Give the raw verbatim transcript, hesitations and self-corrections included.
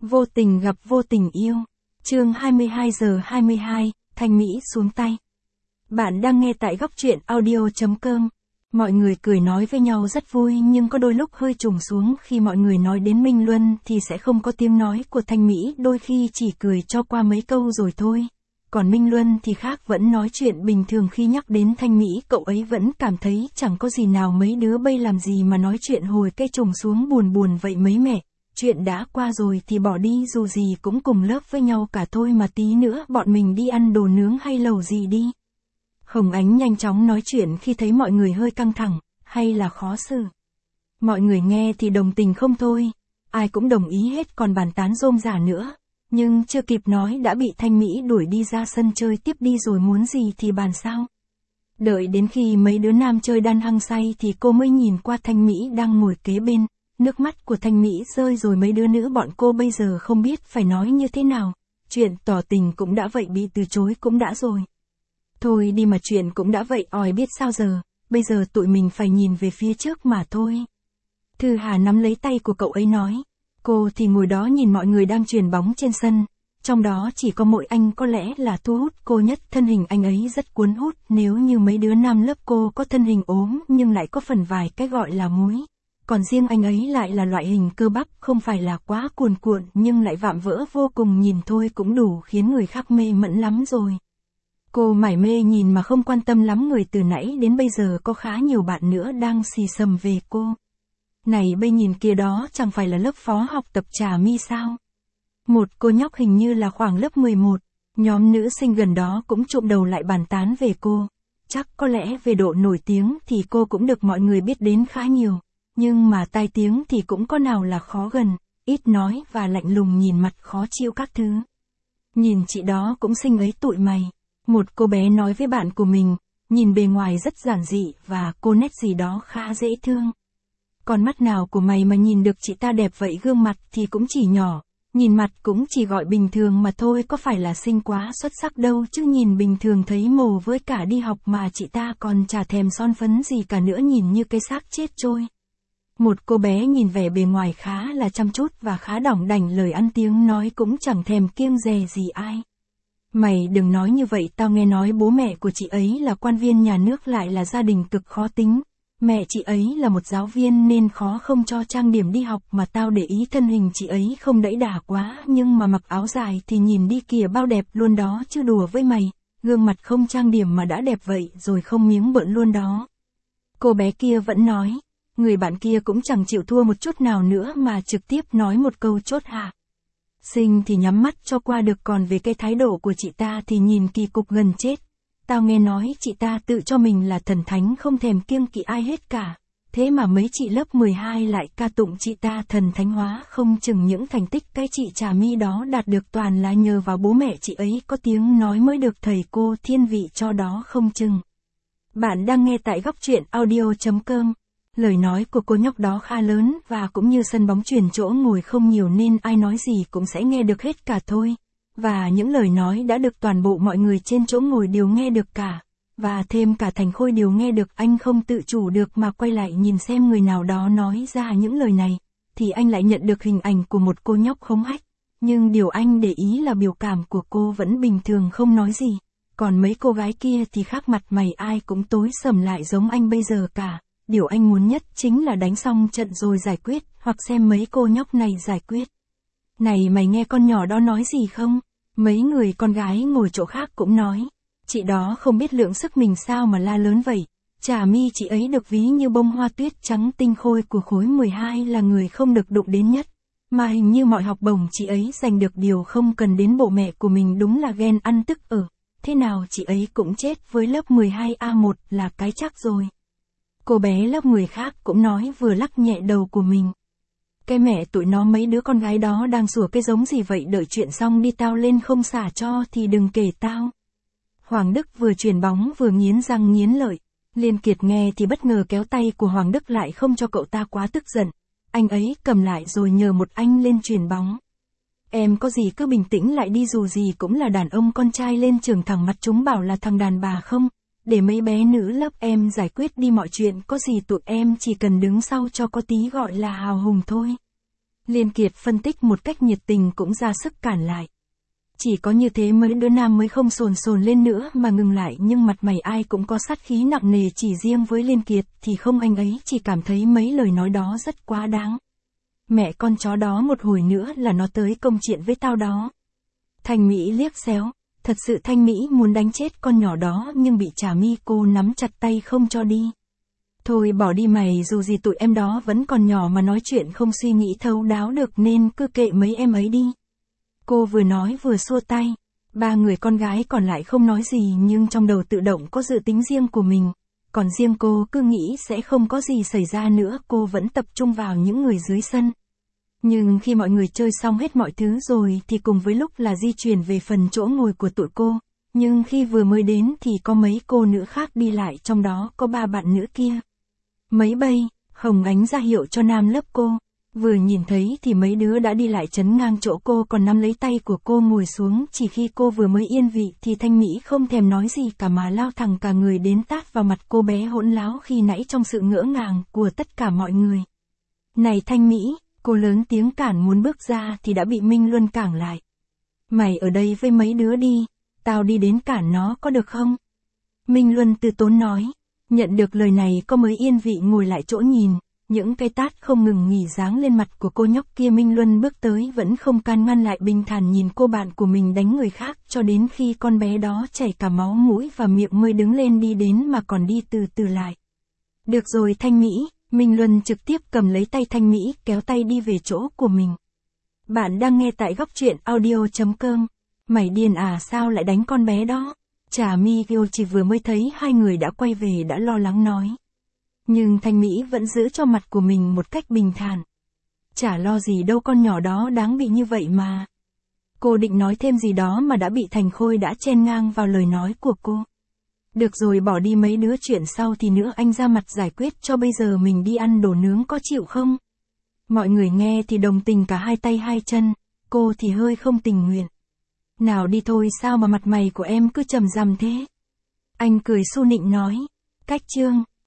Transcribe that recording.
Vô tình gặp vô tình yêu. Chương hai mươi hai giờ hai mươi hai, Thanh Mỹ xuống tay. Bạn đang nghe tại góc truyện audio chấm com. Mọi người cười nói với nhau rất vui nhưng có đôi lúc hơi trùng xuống khi mọi người nói đến Minh Luân thì sẽ không có tiếng nói của Thanh Mỹ, đôi khi chỉ cười cho qua mấy câu rồi thôi. Còn Minh Luân thì khác, vẫn nói chuyện bình thường, khi nhắc đến Thanh Mỹ cậu ấy vẫn cảm thấy chẳng có gì nào, mấy đứa bây làm gì mà nói chuyện hồi cây trùng xuống buồn buồn vậy mấy mẹ. Chuyện đã qua rồi thì bỏ đi, dù gì cũng cùng lớp với nhau cả thôi mà, tí nữa bọn mình đi ăn đồ nướng hay lẩu gì đi. Hồng Ánh nhanh chóng nói chuyện khi thấy mọi người hơi căng thẳng, hay là khó xử. Mọi người nghe thì đồng tình không thôi, ai cũng đồng ý hết, còn bàn tán rôm rả nữa. Nhưng chưa kịp nói đã bị Thanh Mỹ đuổi đi ra sân chơi tiếp đi rồi, muốn gì thì bàn sao. Đợi đến khi mấy đứa nam chơi đan hăng say thì cô mới nhìn qua Thanh Mỹ đang ngồi kế bên. Nước mắt của Thanh Mỹ rơi rồi, mấy đứa nữ bọn cô bây giờ không biết phải nói như thế nào. Chuyện tỏ tình cũng đã vậy, bị từ chối cũng đã rồi. Thôi đi mà, chuyện cũng đã vậy ỏi, biết sao giờ, bây giờ tụi mình phải nhìn về phía trước mà thôi. Thư Hà nắm lấy tay của cậu ấy nói. Cô thì ngồi đó nhìn mọi người đang chuyền bóng trên sân. Trong đó chỉ có mỗi anh có lẽ là thu hút cô nhất, thân hình anh ấy rất cuốn hút, nếu như mấy đứa nam lớp cô có thân hình ốm nhưng lại có phần vài cái gọi là múi. Còn riêng anh ấy lại là loại hình cơ bắp, không phải là quá cuồn cuộn nhưng lại vạm vỡ vô cùng, nhìn thôi cũng đủ khiến người khác mê mẩn lắm rồi. Cô mải mê nhìn mà không quan tâm lắm người từ nãy đến bây giờ có khá nhiều bạn nữa đang xì xầm về cô. Này bây nhìn kia, đó chẳng phải là lớp phó học tập Trà My sao? Một cô nhóc hình như là khoảng lớp mười một, nhóm nữ sinh gần đó cũng trụm đầu lại bàn tán về cô. Chắc có lẽ về độ nổi tiếng thì cô cũng được mọi người biết đến khá nhiều. Nhưng mà tai tiếng thì cũng có nào là khó gần, ít nói và lạnh lùng, nhìn mặt khó chịu các thứ. Nhìn chị đó cũng xinh ấy tụi mày. Một cô bé nói với bạn của mình, nhìn bề ngoài rất giản dị và cô nét gì đó khá dễ thương. Còn mắt nào của mày mà nhìn được chị ta đẹp vậy, gương mặt thì cũng chỉ nhỏ, nhìn mặt cũng chỉ gọi bình thường mà thôi, có phải là xinh quá xuất sắc đâu chứ, nhìn bình thường thấy mồ, với cả đi học mà chị ta còn chả thèm son phấn gì cả nữa, nhìn như cái xác chết trôi. Một cô bé nhìn vẻ bề ngoài khá là chăm chút và khá đỏng đảnh, lời ăn tiếng nói cũng chẳng thèm kiêng dè gì ai. Mày đừng nói như vậy, tao nghe nói bố mẹ của chị ấy là quan viên nhà nước, lại là gia đình cực khó tính. Mẹ chị ấy là một giáo viên nên khó không cho trang điểm đi học, mà tao để ý thân hình chị ấy không đẫy đà quá, nhưng mà mặc áo dài thì nhìn đi kìa bao đẹp luôn đó chứ, đùa với mày, gương mặt không trang điểm mà đã đẹp vậy rồi, không miếng bợn luôn đó. Cô bé kia vẫn nói. Người bạn kia cũng chẳng chịu thua một chút nào nữa mà trực tiếp nói một câu chốt hạ. Xinh thì nhắm mắt cho qua được, còn về cái thái độ của chị ta thì nhìn kỳ cục gần chết. Tao nghe nói chị ta tự cho mình là thần thánh, không thèm kiêng kỵ ai hết cả. Thế mà mấy chị lớp mười hai lại ca tụng chị ta thần thánh hóa, không chừng những thành tích cái chị Trà My đó đạt được toàn là nhờ vào bố mẹ chị ấy có tiếng nói mới được thầy cô thiên vị cho đó không chừng. Bạn đang nghe tại góc truyện audio chấm com. Lời nói của cô nhóc đó khá lớn và cũng như sân bóng chuyền chỗ ngồi không nhiều nên ai nói gì cũng sẽ nghe được hết cả thôi. Và những lời nói đã được toàn bộ mọi người trên chỗ ngồi đều nghe được cả. Và thêm cả Thành Khôi đều nghe được, anh không tự chủ được mà quay lại nhìn xem người nào đó nói ra những lời này. Thì anh lại nhận được hình ảnh của một cô nhóc hống hách. Nhưng điều anh để ý là biểu cảm của cô vẫn bình thường, không nói gì. Còn mấy cô gái kia thì khác, mặt mày ai cũng tối sầm lại giống anh bây giờ cả. Điều anh muốn nhất chính là đánh xong trận rồi giải quyết, hoặc xem mấy cô nhóc này giải quyết. Này mày nghe con nhỏ đó nói gì không? Mấy người con gái ngồi chỗ khác cũng nói. Chị đó không biết lượng sức mình sao mà la lớn vậy. Trà My chị ấy được ví như bông hoa tuyết trắng tinh khôi của khối mười hai, là người không được đụng đến nhất. Mà hình như mọi học bổng chị ấy giành được điều không cần đến bộ mẹ của mình, đúng là ghen ăn tức ở. Thế nào chị ấy cũng chết với lớp mười hai A một là cái chắc rồi. Cô bé lớp người khác cũng nói, vừa lắc nhẹ đầu của mình. Cái mẹ tụi nó, mấy đứa con gái đó đang sủa cái giống gì vậy, đợi chuyện xong đi tao lên không xả cho thì đừng kể tao. Hoàng Đức vừa chuyền bóng vừa nghiến răng nghiến lợi. Liên Kiệt nghe thì bất ngờ kéo tay của Hoàng Đức lại không cho cậu ta quá tức giận. Anh ấy cầm lại rồi nhờ một anh lên chuyền bóng. Em có gì cứ bình tĩnh lại đi, dù gì cũng là đàn ông con trai lên trường, thẳng mặt chúng bảo là thằng đàn bà không. Để mấy bé nữ lớp em giải quyết đi mọi chuyện, có gì tụi em chỉ cần đứng sau cho có tí gọi là hào hùng thôi. Liên Kiệt phân tích một cách nhiệt tình cũng ra sức cản lại. Chỉ có như thế mấy đứa nam mới không sồn sồn lên nữa mà ngừng lại, nhưng mặt mày ai cũng có sát khí nặng nề, chỉ riêng với Liên Kiệt thì không, anh ấy chỉ cảm thấy mấy lời nói đó rất quá đáng. Mẹ con chó đó, một hồi nữa là nó tới công chuyện với tao đó. Thanh Mỹ liếc xéo, thật sự Thanh Mỹ muốn đánh chết con nhỏ đó nhưng bị Trà My cô nắm chặt tay không cho đi. Thôi bỏ đi mày, dù gì tụi em đó vẫn còn nhỏ mà nói chuyện không suy nghĩ thấu đáo được, nên cứ kệ mấy em ấy đi. Cô vừa nói vừa xua tay. Ba người con gái còn lại không nói gì nhưng trong đầu tự động có dự tính riêng của mình. Còn riêng cô cứ nghĩ sẽ không có gì xảy ra nữa, cô vẫn tập trung vào những người dưới sân. Nhưng khi mọi người chơi xong hết mọi thứ rồi thì cùng với lúc là di chuyển về phần chỗ ngồi của tụi cô. Nhưng khi vừa mới đến thì có mấy cô nữ khác đi lại, trong đó có ba bạn nữ kia. Mấy bây, Hồng Ánh ra hiệu cho nam lớp cô. Vừa nhìn thấy thì mấy đứa đã đi lại chắn ngang chỗ cô, còn nắm lấy tay của cô ngồi xuống. Chỉ khi cô vừa mới yên vị thì Thanh Mỹ không thèm nói gì cả mà lao thẳng cả người đến tát vào mặt cô bé hỗn láo khi nãy trong sự ngỡ ngàng của tất cả mọi người. Này Thanh Mỹ, cô lớn tiếng cản muốn bước ra thì đã bị Minh Luân cản lại. Mày ở đây với mấy đứa đi, tao đi đến cản nó có được không? Minh Luân từ tốn nói. Nhận được lời này cô mới yên vị ngồi lại chỗ nhìn. Những cái tát không ngừng nghỉ giáng lên mặt của cô nhóc kia. Minh Luân bước tới vẫn không can ngăn lại, bình thản nhìn cô bạn của mình đánh người khác cho đến khi con bé đó chảy cả máu mũi và miệng mới đứng lên đi đến, mà còn đi từ từ lại. Được rồi Thanh Mỹ, Minh Luân trực tiếp cầm lấy tay Thanh Mỹ kéo tay đi về chỗ của mình. Bạn đang nghe tại góc truyện audio chấm com. Mày điên à, sao lại đánh con bé đó? Trà My Gil chỉ vừa mới thấy hai người đã quay về đã lo lắng nói. Nhưng Thanh Mỹ vẫn giữ cho mặt của mình một cách bình thản. Chả lo gì đâu, con nhỏ đó đáng bị như vậy mà. Cô định nói thêm gì đó mà đã bị Thành Khôi đã chen ngang vào lời nói của cô. Được rồi, bỏ đi mấy đứa, chuyện sau thì nữa anh ra mặt giải quyết cho, bây giờ mình đi ăn đồ nướng có chịu không? Mọi người nghe thì đồng tình cả hai tay hai chân, cô thì hơi không tình nguyện. Nào đi thôi, sao mà mặt mày của em cứ trầm rằm thế? Anh cười su nịnh nói. Cách chương